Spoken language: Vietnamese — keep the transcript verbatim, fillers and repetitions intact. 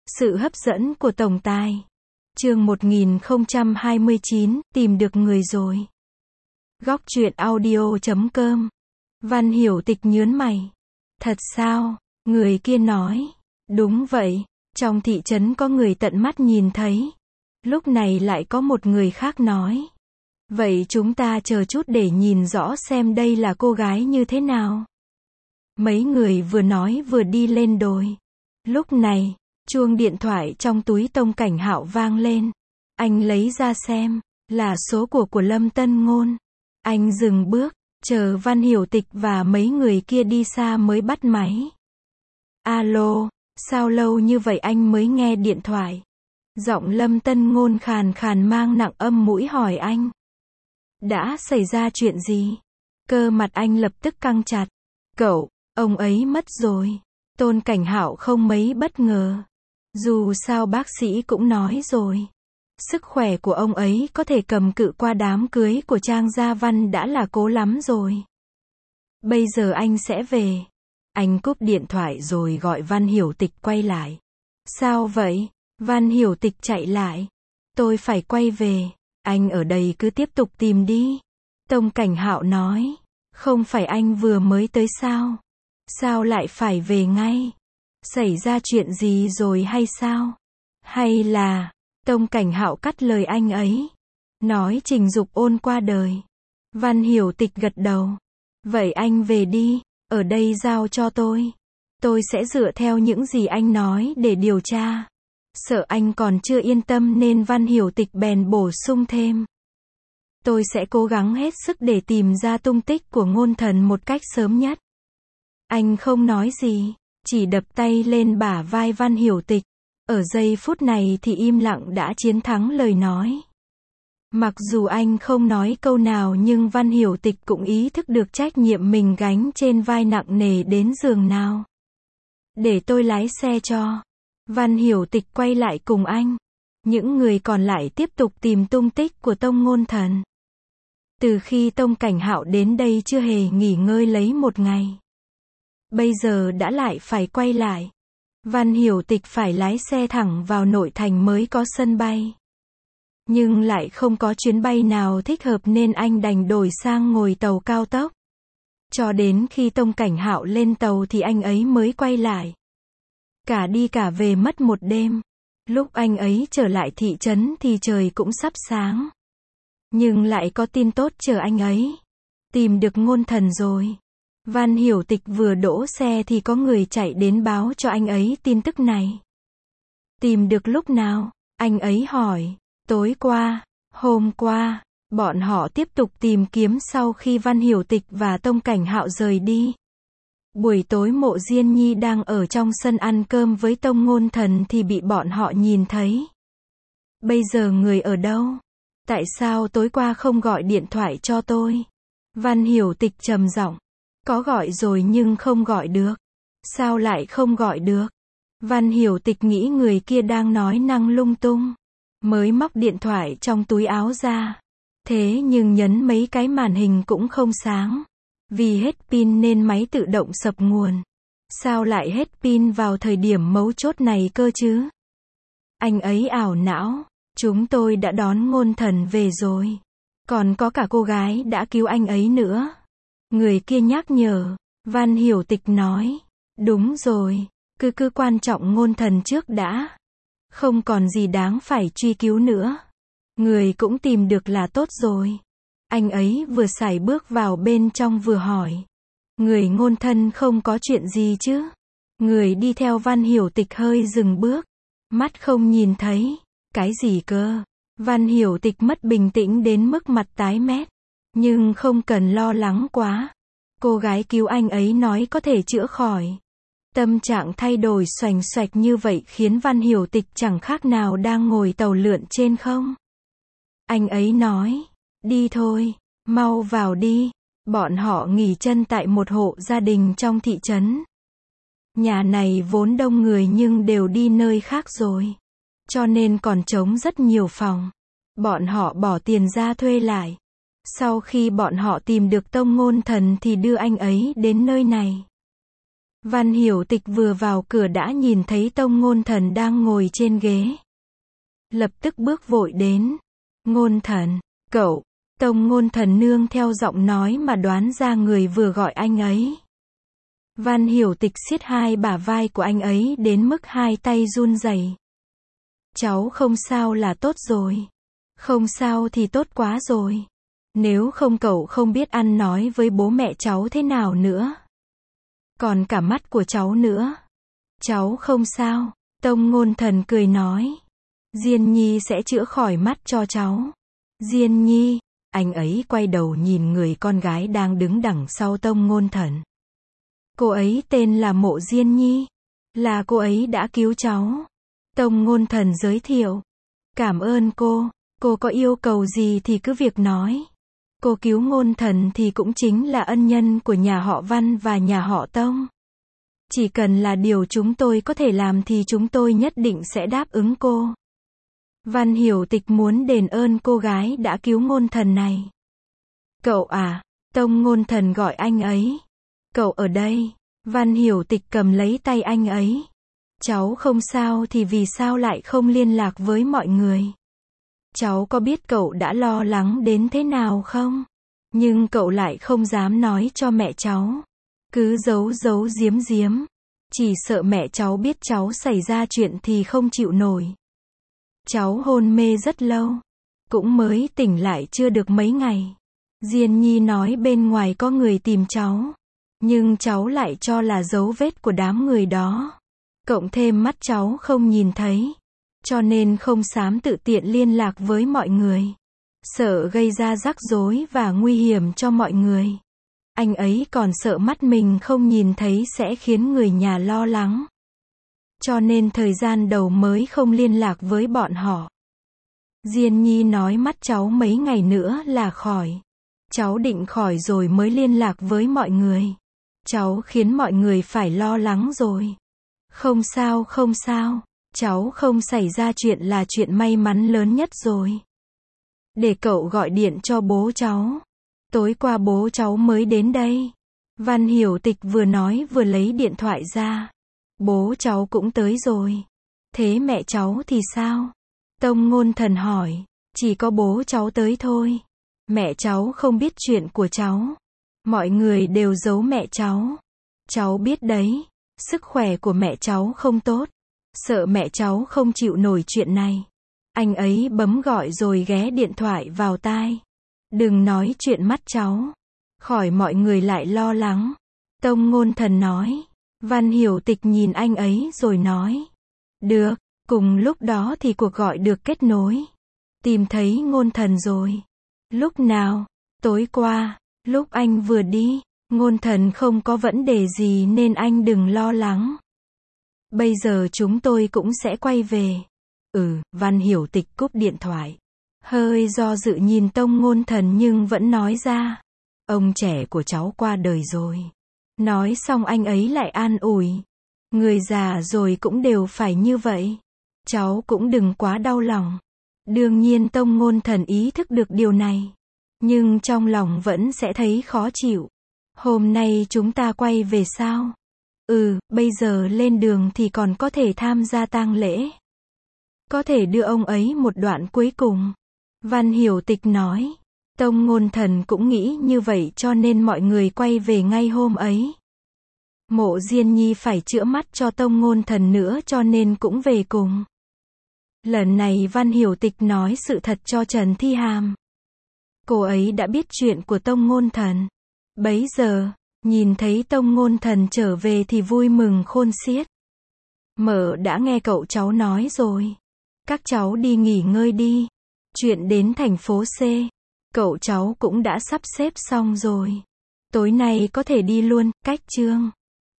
Sự hấp dẫn của tổng tài. Chương một nghìn không trăm hai mươi chín, tìm được người rồi. Góc truyện audio chấm com. Văn Hiểu Tịch nhớn mày. Thật sao? Người kia nói. Đúng vậy, trong thị trấn có người tận mắt nhìn thấy. Lúc này lại có một người khác nói. Vậy chúng ta chờ chút để nhìn rõ xem đây là cô gái như thế nào. Mấy người vừa nói vừa đi lên đồi. Lúc này, chuông điện thoại trong túi Tông Cảnh Hạo vang lên. Anh lấy ra xem, là số của của Lâm Tân Ngôn. Anh dừng bước, chờ Văn Hiểu Tịch và mấy người kia đi xa mới bắt máy. Alo, sao lâu như vậy anh mới nghe điện thoại? Giọng Lâm Tân Ngôn khàn khàn mang nặng âm mũi hỏi anh. Đã xảy ra chuyện gì? Cơ mặt anh lập tức căng chặt. Cậu, ông ấy mất rồi. Tôn Cảnh Hạo không mấy bất ngờ. Dù sao bác sĩ cũng nói rồi. Sức khỏe của ông ấy có thể cầm cự qua đám cưới của Trang Gia Văn đã là cố lắm rồi. Bây giờ anh sẽ về. Anh cúp điện thoại rồi gọi Văn Hiểu Tịch quay lại. Sao vậy? Văn Hiểu Tịch chạy lại. Tôi phải quay về. Anh ở đây cứ tiếp tục tìm đi. Tông Cảnh Hạo nói. Không phải anh vừa mới tới sao? Sao lại phải về ngay? Xảy ra chuyện gì rồi hay sao? Hay là... Tông Cảnh Hạo cắt lời anh ấy. Nói Trình Dục Ôn qua đời. Văn Hiểu Tịch gật đầu. Vậy anh về đi, ở đây giao cho tôi. Tôi sẽ dựa theo những gì anh nói để điều tra. Sợ anh còn chưa yên tâm nên Văn Hiểu Tịch bèn bổ sung thêm. Tôi sẽ cố gắng hết sức để tìm ra tung tích của Ngôn Thần một cách sớm nhất. Anh không nói gì, chỉ đập tay lên bả vai Văn Hiểu Tịch. Ở giây phút này thì im lặng đã chiến thắng lời nói. Mặc dù anh không nói câu nào nhưng Văn Hiểu Tịch cũng ý thức được trách nhiệm mình gánh trên vai nặng nề đến giường nào. Để tôi lái xe cho. Văn Hiểu Tịch quay lại cùng anh. Những người còn lại tiếp tục tìm tung tích của Tông Ngôn Thần. Từ khi Tông Cảnh Hạo đến đây chưa hề nghỉ ngơi lấy một ngày. Bây giờ đã lại phải quay lại. Văn Hiểu Tịch phải lái xe thẳng vào nội thành mới có sân bay. Nhưng lại không có chuyến bay nào thích hợp nên anh đành đổi sang ngồi tàu cao tốc. Cho đến khi Tông Cảnh Hạo lên tàu thì anh ấy mới quay lại. Cả đi cả về mất một đêm. Lúc anh ấy trở lại thị trấn thì trời cũng sắp sáng. Nhưng lại có tin tốt chờ anh ấy. Tìm được Ngôn Thần rồi. Văn Hiểu Tịch vừa đỗ xe thì có người chạy đến báo cho anh ấy tin tức này. Tìm được lúc nào? Anh ấy hỏi. Tối qua, hôm qua, bọn họ tiếp tục tìm kiếm sau khi Văn Hiểu Tịch và Tông Cảnh Hạo rời đi. Buổi tối Mộ Diên Nhi đang ở trong sân ăn cơm với Tông Ngôn Thần thì bị bọn họ nhìn thấy. Bây giờ người ở đâu? Tại sao tối qua không gọi điện thoại cho tôi? Văn Hiểu Tịch trầm giọng. Có gọi rồi nhưng không gọi được. Sao lại không gọi được? Văn Hiểu Tịch nghĩ người kia đang nói năng lung tung. Mới móc điện thoại trong túi áo ra. Thế nhưng nhấn mấy cái màn hình cũng không sáng. Vì hết pin nên máy tự động sập nguồn. Sao lại hết pin vào thời điểm mấu chốt này cơ chứ? Anh ấy ảo não. Chúng tôi đã đón Ngôn Thần về rồi. Còn có cả cô gái đã cứu anh ấy nữa. Người kia nhắc nhở. Văn Hiểu Tịch nói. Đúng rồi. Cứ cứ quan trọng Ngôn Thần trước đã. Không còn gì đáng phải truy cứu nữa. Người cũng tìm được là tốt rồi. Anh ấy vừa sải bước vào bên trong vừa hỏi. Người Ngôn Thân không có chuyện gì chứ? Người đi theo Văn Hiểu Tịch hơi dừng bước. Mắt không nhìn thấy. Cái gì cơ? Văn Hiểu Tịch mất bình tĩnh đến mức mặt tái mét. Nhưng không cần lo lắng quá. Cô gái cứu anh ấy nói có thể chữa khỏi. Tâm trạng thay đổi xoành xoạch như vậy khiến Văn Hiểu Tịch chẳng khác nào đang ngồi tàu lượn trên không. Anh ấy nói. Đi thôi. Mau vào đi. Bọn họ nghỉ chân tại một hộ gia đình trong thị trấn. Nhà này vốn đông người nhưng đều đi nơi khác rồi. Cho nên còn trống rất nhiều phòng. Bọn họ bỏ tiền ra thuê lại. Sau khi bọn họ tìm được Tông Ngôn Thần thì đưa anh ấy đến nơi này. Văn Hiểu Tịch vừa vào cửa đã nhìn thấy Tông Ngôn Thần đang ngồi trên ghế. Lập tức bước vội đến. Ngôn Thần, cậu. Tông Ngôn Thần nương theo giọng nói mà đoán ra người vừa gọi anh ấy. Văn Hiểu Tịch siết hai bả vai của anh ấy đến mức hai tay run rẩy. Cháu không sao là tốt rồi. Không sao thì tốt quá rồi. Nếu không cậu không biết ăn nói với bố mẹ cháu thế nào nữa. Còn cả mắt của cháu nữa. Cháu không sao. Tông Ngôn Thần cười nói. Diên Nhi sẽ chữa khỏi mắt cho cháu. Diên Nhi. Anh ấy quay đầu nhìn người con gái đang đứng đằng sau Tông Ngôn Thần. Cô ấy tên là Mộ Diên Nhi. Là cô ấy đã cứu cháu. Tông Ngôn Thần giới thiệu. Cảm ơn cô. Cô có yêu cầu gì thì cứ việc nói. Cô cứu Ngôn Thần thì cũng chính là ân nhân của nhà họ Văn và nhà họ Tông. Chỉ cần là điều chúng tôi có thể làm thì chúng tôi nhất định sẽ đáp ứng cô. Văn Hiểu Tịch muốn đền ơn cô gái đã cứu Ngôn Thần này. Cậu à, Tông Ngôn Thần gọi anh ấy. Cậu ở đây. Văn Hiểu Tịch cầm lấy tay anh ấy. Cháu không sao thì vì sao lại không liên lạc với mọi người? Cháu có biết cậu đã lo lắng đến thế nào không? Nhưng cậu lại không dám nói cho mẹ cháu. Cứ giấu giấu giếm giếm. Chỉ sợ mẹ cháu biết cháu xảy ra chuyện thì không chịu nổi. Cháu hôn mê rất lâu. Cũng mới tỉnh lại chưa được mấy ngày. Diên Nhi nói bên ngoài có người tìm cháu. Nhưng cháu lại cho là dấu vết của đám người đó. Cộng thêm mắt cháu không nhìn thấy. Cho nên không dám tự tiện liên lạc với mọi người. Sợ gây ra rắc rối và nguy hiểm cho mọi người. Anh ấy còn sợ mắt mình không nhìn thấy sẽ khiến người nhà lo lắng. Cho nên thời gian đầu mới không liên lạc với bọn họ. Diên Nhi nói mắt cháu mấy ngày nữa là khỏi. Cháu định khỏi rồi mới liên lạc với mọi người. Cháu khiến mọi người phải lo lắng rồi. Không sao không sao. Cháu không xảy ra chuyện là chuyện may mắn lớn nhất rồi. Để cậu gọi điện cho bố cháu. Tối qua bố cháu mới đến đây. Văn Hiểu Tịch vừa nói vừa lấy điện thoại ra. Bố cháu cũng tới rồi. Thế mẹ cháu thì sao? Tông Ngôn Thần hỏi. Chỉ có bố cháu tới thôi. Mẹ cháu không biết chuyện của cháu. Mọi người đều giấu mẹ cháu. Cháu biết đấy. Sức khỏe của mẹ cháu không tốt. Sợ mẹ cháu không chịu nổi chuyện này. Anh ấy bấm gọi rồi ghé điện thoại vào tai. Đừng nói chuyện mắt cháu. Khỏi mọi người lại lo lắng. Tông Ngôn Thần nói. Văn Hiểu Tịch nhìn anh ấy rồi nói. Được. Cùng lúc đó thì cuộc gọi được kết nối. Tìm thấy Ngôn Thần rồi. Lúc nào? Tối qua. Lúc anh vừa đi. Ngôn Thần không có vấn đề gì nên anh đừng lo lắng. Bây giờ chúng tôi cũng sẽ quay về. Ừ, Văn Hiểu Tịch cúp điện thoại. Hơi do dự nhìn Tông Ngôn Thần nhưng vẫn nói ra. Ông trẻ của cháu qua đời rồi. Nói xong anh ấy lại an ủi. Người già rồi cũng đều phải như vậy. Cháu cũng đừng quá đau lòng. Đương nhiên Tông Ngôn Thần ý thức được điều này. Nhưng trong lòng vẫn sẽ thấy khó chịu. Hôm nay chúng ta quay về sao? Ừ, bây giờ lên đường thì còn có thể tham gia tang lễ. Có thể đưa ông ấy một đoạn cuối cùng. Văn Hiểu Tịch nói. Tông Ngôn Thần cũng nghĩ như vậy cho nên mọi người quay về ngay hôm ấy. Mộ Diên Nhi phải chữa mắt cho Tông Ngôn Thần nữa cho nên cũng về cùng. Lần này Văn Hiểu Tịch nói sự thật cho Trần Thi Hàm. Cô ấy đã biết chuyện của Tông Ngôn Thần. Bấy giờ, nhìn thấy Tông Ngôn Thần trở về thì vui mừng khôn xiết. Mợ đã nghe cậu cháu nói rồi. Các cháu đi nghỉ ngơi đi. Chuyện đến thành phố C. Cậu cháu cũng đã sắp xếp xong rồi. Tối nay có thể đi luôn, cách chương.